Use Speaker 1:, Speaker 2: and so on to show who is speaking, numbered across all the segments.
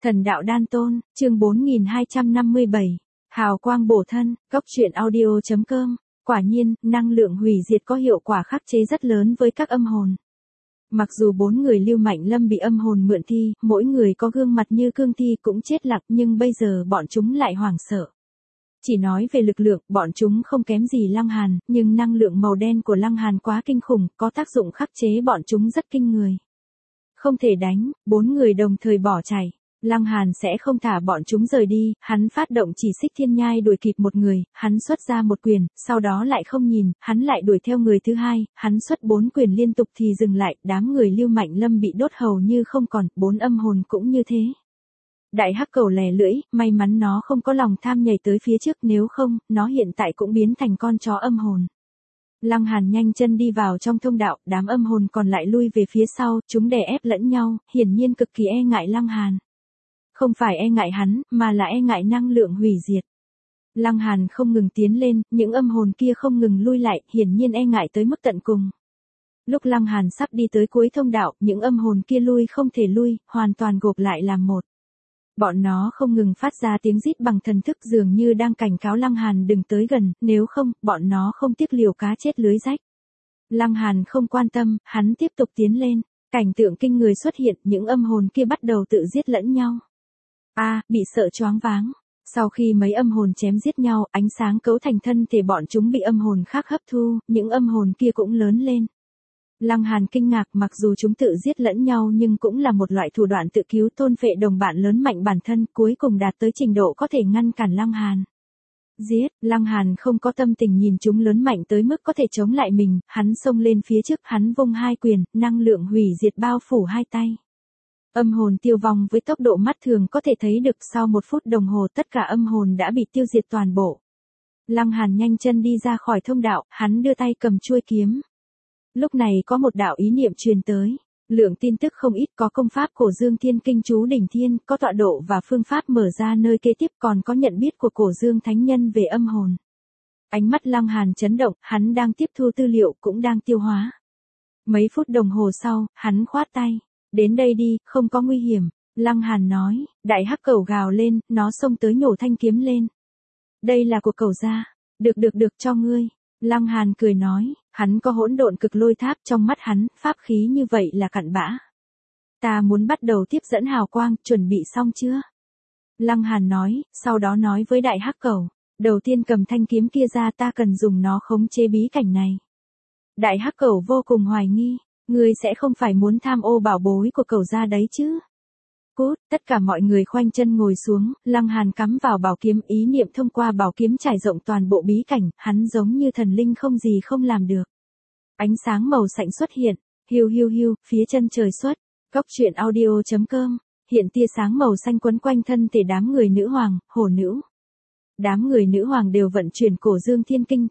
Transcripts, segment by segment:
Speaker 1: Thần đạo đan tôn, chương 4257. Hào quang bổ thân, góc truyện audio.com. Quả nhiên, năng lượng hủy diệt có hiệu quả khắc chế rất lớn với các âm hồn. Mặc dù 4 người Lưu Mạnh Lâm bị âm hồn mượn thi, mỗi người có gương mặt như cương thi cũng chết lặng, nhưng bây giờ bọn chúng lại hoảng sợ. Chỉ nói về lực lượng, bọn chúng không kém gì Lăng Hàn, nhưng năng lượng màu đen của Lăng Hàn quá kinh khủng, có tác dụng khắc chế bọn chúng rất kinh người. Không thể đánh, 4 người đồng thời bỏ chạy. Lăng Hàn sẽ không thả bọn chúng rời đi, hắn phát động chỉ xích thiên nhai đuổi kịp một người, hắn xuất ra một quyền, sau đó lại không nhìn, hắn lại đuổi theo người thứ hai, hắn xuất 4 quyền liên tục thì dừng lại, đám người Lưu Mạnh Lâm bị đốt hầu như không còn, 4 âm hồn cũng như thế. Đại hắc cẩu lè lưỡi, may mắn nó không có lòng tham nhảy tới phía trước, nếu không, nó hiện tại cũng biến thành con chó âm hồn. Lăng Hàn nhanh chân đi vào trong thông đạo, đám âm hồn còn lại lui về phía sau, chúng đè ép lẫn nhau, hiển nhiên cực kỳ e ngại Lăng Hàn. Không phải e ngại hắn, mà là e ngại năng lượng hủy diệt. Lăng Hàn không ngừng tiến lên, những âm hồn kia không ngừng lui lại, hiển nhiên e ngại tới mức tận cùng. Lúc Lăng Hàn sắp đi tới cuối thông đạo, những âm hồn kia lui không thể lui, hoàn toàn gộp lại làm một. Bọn nó không ngừng phát ra tiếng rít bằng thần thức dường như đang cảnh cáo Lăng Hàn đừng tới gần, nếu không, bọn nó không tiếc liều cá chết lưới rách. Lăng Hàn không quan tâm, hắn tiếp tục tiến lên, cảnh tượng kinh người xuất hiện, những âm hồn kia bắt đầu tự giết lẫn nhau. Bị sợ choáng váng. Sau khi mấy âm hồn chém giết nhau, ánh sáng cấu thành thân thể bọn chúng bị âm hồn khác hấp thu, những âm hồn kia cũng lớn lên. Lăng Hàn kinh ngạc, mặc dù chúng tự giết lẫn nhau nhưng cũng là một loại thủ đoạn tự cứu thôn phệ đồng bạn lớn mạnh bản thân, cuối cùng đạt tới trình độ có thể ngăn cản Lăng Hàn. Giết, Lăng Hàn không có tâm tình nhìn chúng lớn mạnh tới mức có thể chống lại mình, hắn xông lên phía trước, hắn vung 2 quyền, năng lượng hủy diệt bao phủ 2 tay. Âm hồn tiêu vong với tốc độ mắt thường có thể thấy được, sau 1 phút đồng hồ tất cả âm hồn đã bị tiêu diệt toàn bộ. Lăng Hàn nhanh chân đi ra khỏi thông đạo, hắn đưa tay cầm chuôi kiếm. Lúc này có một đạo ý niệm truyền tới, lượng tin tức không ít, có công pháp Cổ Dương Thiên Kinh Chú Đỉnh Thiên, có tọa độ và phương pháp mở ra nơi kế tiếp, còn có nhận biết của Cổ Dương Thánh Nhân về âm hồn. Ánh mắt Lăng Hàn chấn động, hắn đang tiếp thu tư liệu cũng đang tiêu hóa. Mấy phút đồng hồ sau, hắn khoát tay. Đến đây đi, không có nguy hiểm. Lăng Hàn nói, đại hắc cẩu gào lên, nó xông tới nhổ thanh kiếm lên. Đây là của cẩu gia. Được cho ngươi. Lăng Hàn cười nói, hắn có hỗn độn cực lôi tháp trong mắt hắn, pháp khí như vậy là cặn bã. Ta muốn bắt đầu tiếp dẫn hào quang, chuẩn bị xong chưa? Lăng Hàn nói, sau đó nói với đại hắc cẩu, đầu tiên cầm thanh kiếm kia ra, ta cần dùng nó khống chế bí cảnh này. Đại hắc cẩu vô cùng hoài nghi. Ngươi sẽ không phải muốn tham ô bảo bối của cẩu gia đấy chứ? Cút, tất cả mọi người khoanh chân ngồi xuống, Lăng Hàn cắm vào bảo kiếm, ý niệm thông qua bảo kiếm trải rộng toàn bộ bí cảnh, hắn giống như thần linh không gì không làm được. Ánh sáng màu sạnh xuất hiện, hiu, phía chân trời xuất, góc truyện audio.com, hiện tia sáng màu xanh quấn quanh thân thể đám người nữ hoàng, hổ nữ. Đám người nữ hoàng đều vận chuyển Cổ Dương Thiên Kinh,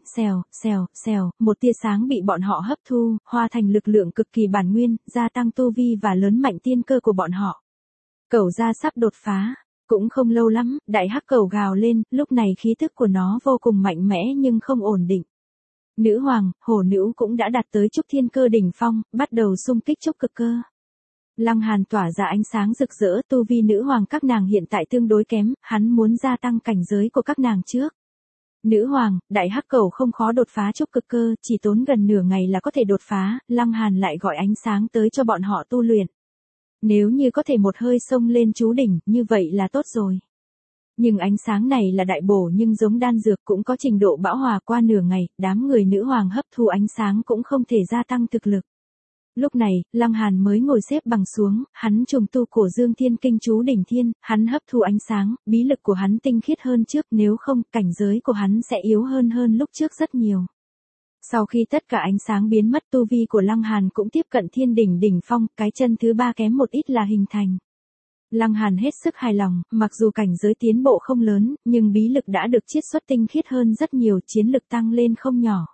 Speaker 1: xèo, một tia sáng bị bọn họ hấp thu, hóa thành lực lượng cực kỳ bản nguyên, gia tăng tu vi và lớn mạnh tiên cơ của bọn họ. Cẩu gia sắp đột phá, cũng không lâu lắm, đại hắc cẩu gào lên, lúc này khí thức của nó vô cùng mạnh mẽ nhưng không ổn định. Nữ hoàng, hổ nữ cũng đã đạt tới trúc thiên cơ đỉnh phong, bắt đầu xung kích trúc cực cơ. Lăng Hàn tỏa ra ánh sáng rực rỡ, tu vi nữ hoàng các nàng hiện tại tương đối kém, hắn muốn gia tăng cảnh giới của các nàng trước. Nữ hoàng, đại hắc cẩu không khó đột phá trúc cực cơ, chỉ tốn gần nửa ngày là có thể đột phá, Lăng Hàn lại gọi ánh sáng tới cho bọn họ tu luyện. Nếu như có thể một hơi xông lên chú đỉnh, như vậy là tốt rồi. Nhưng ánh sáng này là đại bổ nhưng giống đan dược, cũng có trình độ bão hòa, qua nửa ngày, đám người nữ hoàng hấp thu ánh sáng cũng không thể gia tăng thực lực. Lúc này, Lăng Hàn mới ngồi xếp bằng xuống, hắn trùng tu Cổ Dương Thiên Kinh Chú Đỉnh Thiên, hắn hấp thu ánh sáng, bí lực của hắn tinh khiết hơn trước, nếu không, cảnh giới của hắn sẽ yếu hơn lúc trước rất nhiều. Sau khi tất cả ánh sáng biến mất, tu vi của Lăng Hàn cũng tiếp cận thiên đỉnh đỉnh phong, cái chân thứ 3 kém một ít là hình thành. Lăng Hàn hết sức hài lòng, mặc dù cảnh giới tiến bộ không lớn, nhưng bí lực đã được chiết xuất tinh khiết hơn rất nhiều, chiến lực tăng lên không nhỏ.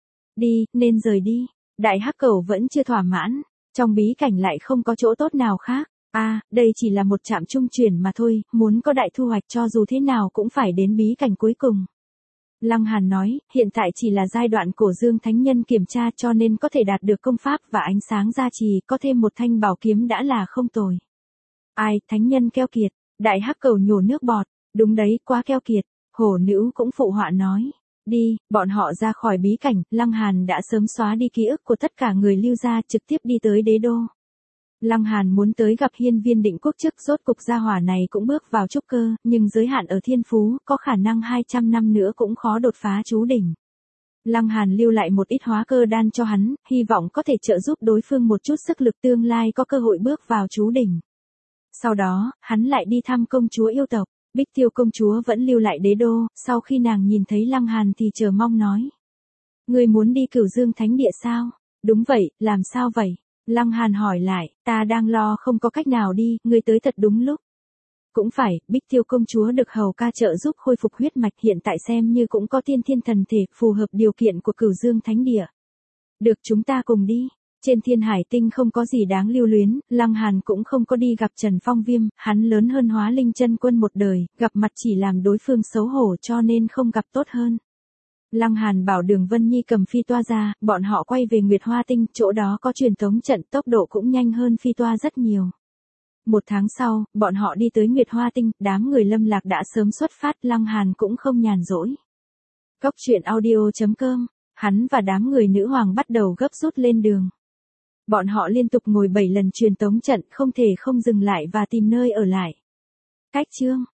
Speaker 1: Đi, nên rời đi. Đại hắc cẩu vẫn chưa thỏa mãn, trong bí cảnh lại không có chỗ tốt nào khác. Đây chỉ là một trạm trung chuyển mà thôi, muốn có đại thu hoạch cho dù thế nào cũng phải đến bí cảnh cuối cùng. Lăng Hàn nói, hiện tại chỉ là giai đoạn Cổ Dương Thánh Nhân kiểm tra, cho nên có thể đạt được công pháp và ánh sáng gia trì, có thêm một thanh bảo kiếm đã là không tồi. Thánh nhân keo kiệt, Đại hắc cầu nhổ nước bọt, đúng đấy, quá keo kiệt. Hổ nữ cũng phụ họa nói. Đi, bọn họ ra khỏi bí cảnh, Lăng Hàn đã sớm xóa đi ký ức của tất cả người Lưu gia trực tiếp đi tới đế đô. Lăng Hàn muốn tới gặp hiên viên định quốc trước, rốt cục gia hỏa này cũng bước vào trúc cơ, nhưng giới hạn ở thiên phú, có khả năng 200 năm nữa cũng khó đột phá chú đỉnh. Lăng Hàn lưu lại một ít hóa cơ đan cho hắn, hy vọng có thể trợ giúp đối phương một chút sức lực, tương lai có cơ hội bước vào chú đỉnh. Sau đó, hắn lại đi thăm công chúa yêu tộc. Bích Tiêu công chúa vẫn lưu lại đế đô, sau khi nàng nhìn thấy Lăng Hàn thì chờ mong nói. Ngươi muốn đi Cửu Dương Thánh Địa sao? Đúng vậy, làm sao vậy? Lăng Hàn hỏi lại, ta đang lo không có cách nào đi, ngươi tới thật đúng lúc. Cũng phải, Bích Tiêu công chúa được hầu ca trợ giúp khôi phục huyết mạch, hiện tại xem như cũng có tiên thiên thần thể, phù hợp điều kiện của Cửu Dương Thánh Địa. Được, chúng ta cùng đi. Trên Thiên Hải Tinh không có gì đáng lưu luyến, Lăng Hàn cũng không có đi gặp Trần Phong Viêm, hắn lớn hơn Hóa Linh Chân Quân một đời, gặp mặt chỉ làm đối phương xấu hổ cho nên không gặp tốt hơn. Lăng Hàn bảo Đường Vân Nhi cầm phi toa ra, bọn họ quay về Nguyệt Hoa Tinh, chỗ đó có truyền tống trận, tốc độ cũng nhanh hơn phi toa rất nhiều. 1 tháng sau, bọn họ đi tới Nguyệt Hoa Tinh, đám người Lâm Lạc đã sớm xuất phát, Lăng Hàn cũng không nhàn rỗi. Cốc truyện audio.com, hắn và đám người nữ hoàng bắt đầu gấp rút lên đường. Bọn họ liên tục ngồi 7 lần truyền tống trận, không thể không dừng lại và tìm nơi ở lại. Cách chương